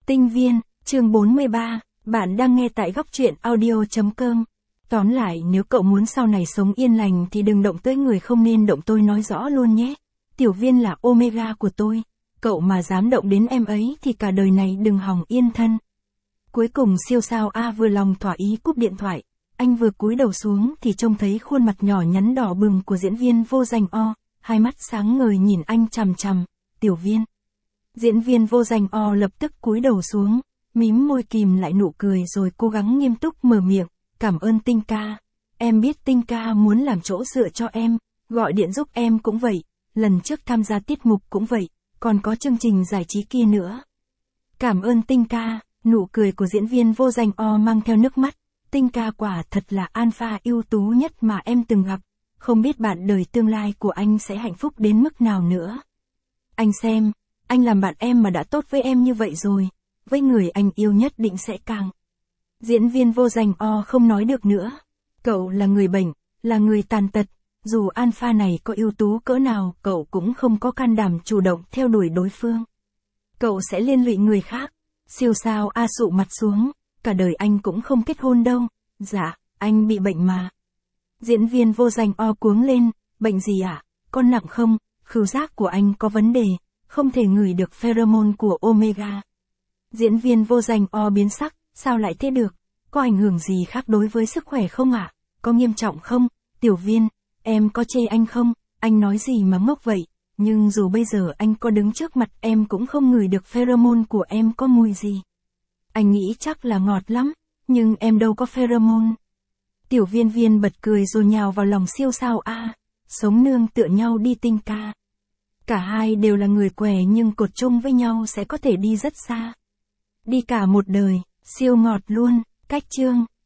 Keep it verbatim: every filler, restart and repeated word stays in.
Tinh viên, chương bốn mươi ba, bạn đang nghe tại góc truyện audio.com. Tóm lại, nếu cậu muốn sau này sống yên lành thì đừng động tới người không nên động, tôi nói rõ luôn nhé. Tiểu viên là Omega của tôi. Cậu mà dám động đến em ấy thì cả đời này đừng hòng yên thân. Cuối cùng siêu sao A vừa lòng thỏa ý cúp điện thoại. Anh vừa cúi đầu xuống thì trông thấy khuôn mặt nhỏ nhắn đỏ bừng của diễn viên Vô Danh O, hai mắt sáng ngời nhìn anh chằm chằm. Tiểu viên. Diễn viên Vô Danh O lập tức cúi đầu xuống, mím môi kìm lại nụ cười rồi cố gắng nghiêm túc mở miệng. Cảm ơn Tinh ca. Em biết Tinh ca muốn làm chỗ dựa cho em, gọi điện giúp em cũng vậy, lần trước tham gia tiết mục cũng vậy, còn có chương trình giải trí kia nữa. Cảm ơn Tinh ca. Nụ cười của diễn viên Vô Danh O mang theo nước mắt. Tinh ca quả thật là alpha ưu tú nhất mà em từng gặp. Không biết bạn đời tương lai của anh sẽ hạnh phúc đến mức nào nữa. Anh xem, anh làm bạn em mà đã tốt với em như vậy rồi, với người anh yêu nhất định sẽ càng. Diễn viên Vô Danh O không nói được nữa. Cậu là người bệnh, là người tàn tật. Dù alpha này có ưu tú cỡ nào, cậu cũng không có can đảm chủ động theo đuổi đối phương. Cậu sẽ liên lụy người khác. Siêu sao A sụ mặt xuống, cả đời anh cũng không kết hôn đâu. Dạ, anh bị bệnh mà. Diễn viên Vô Danh O cuống lên, bệnh gì ạ? À? Có nặng không? Khứu giác của anh có vấn đề, không thể ngửi được pheromone của Omega. Diễn viên Vô Danh O biến sắc, sao lại thế được? Có ảnh hưởng gì khác đối với sức khỏe không ạ? À? Có nghiêm trọng không? Tiểu viên, em có chê anh không? Anh nói gì mà ngốc vậy? Nhưng dù bây giờ anh có đứng trước mặt em cũng không ngửi được pheromone của em có mùi gì. Anh nghĩ chắc là ngọt lắm, nhưng em đâu có pheromone. Tiểu viên viên bật cười rồi nhào vào lòng siêu sao A, sống nương tựa nhau đi Tinh ca. Cả hai đều là người què nhưng cột chung với nhau sẽ có thể đi rất xa. Đi cả một đời, siêu ngọt luôn, cách chương.